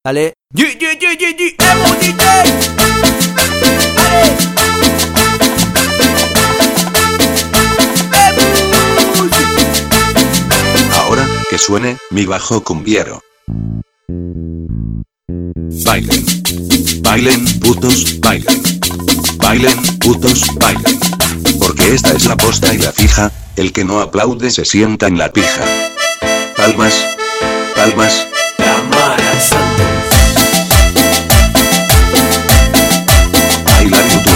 Dale. Emo DJ. Ale. Ahora, que suene, mi bajo cumbiero. Bailen. Bailen, putos, bailen. Bailen, putos, bailen. Porque esta es la posta y la fija, el que no aplaude se sienta en la pija. Palmas. Palmas. Cámara Santos. Bailar YouTube.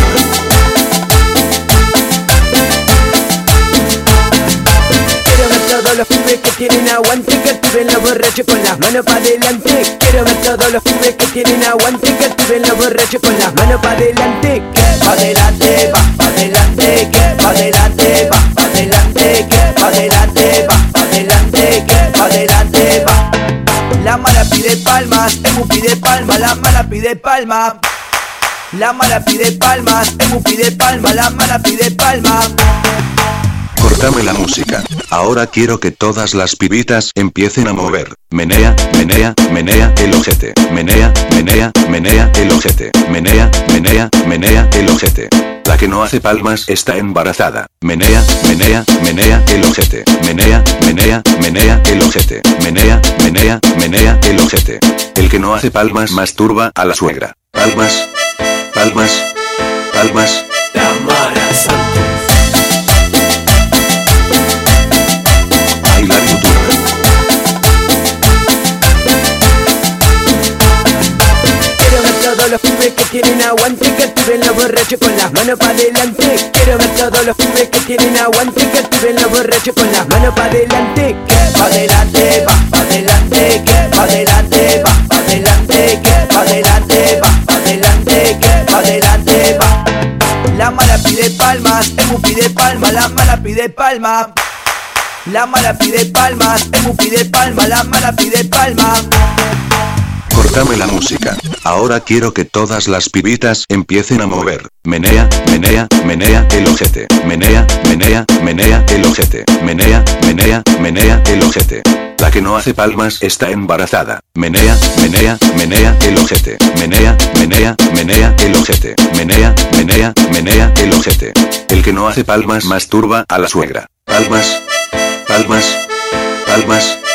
Quiero ver todos los pibes que tienen aguante, que activen los borrachos con las manos pa' adelante. Quiero ver todos los pibes que tienen aguante, que activen los borrachos con las manos pa' adelante. Que pa' adelante, pa' adelante, que pa' adelante, pa' adelante, que pa' adelante, pa' adelante, que pa' adelante, pa'. La mala pide palmas, Emu pide palmas, la mala pide palmas. La mala pide palmas, Emu pide palmas, la mala pide palmas. Cortame la música. Ahora quiero que todas las pibitas empiecen a mover. Menea, menea, menea el ojete. Menea, menea, menea el ojete. Menea, menea, menea el ojete. La que no hace palmas está embarazada. Menea, menea, menea el ojete. Menea, menea, menea el ojete. Menea, menea, menea el ojete. El que no hace palmas masturba a la suegra. Palmas. Palmas. Palmas. Cámara Santos. Bailar YouTube. Quiero ver todos los pibes que tienen aguante, que activen los borrachos con las manos pa' adelante. Quiero ver todos los pibes que tienen aguante, que activen los borrachos con las manos pa' adelante. Que pa' adelante, pa' adelante, que pa' adelante, pa' adelante, que pa' adelante, pa' adelante, que pa' adelante, pa'. La mala pide palmas, Emu pide palmas, la mala pide palmas. La mala pide palmas, Emu pide palmas, la mala pide palmas. Cortame la música. Ahora quiero que todas las pibitas empiecen a mover. Menea, menea, menea el ojete. Menea, menea, menea el ojete. Menea, menea, menea el ojete. La que no hace palmas está embarazada. Menea, menea, menea el ojete. Menea, menea, menea el ojete. Menea, menea, menea el ojete. El que no hace palmas masturba a la suegra. Palmas. Palmas. Palmas.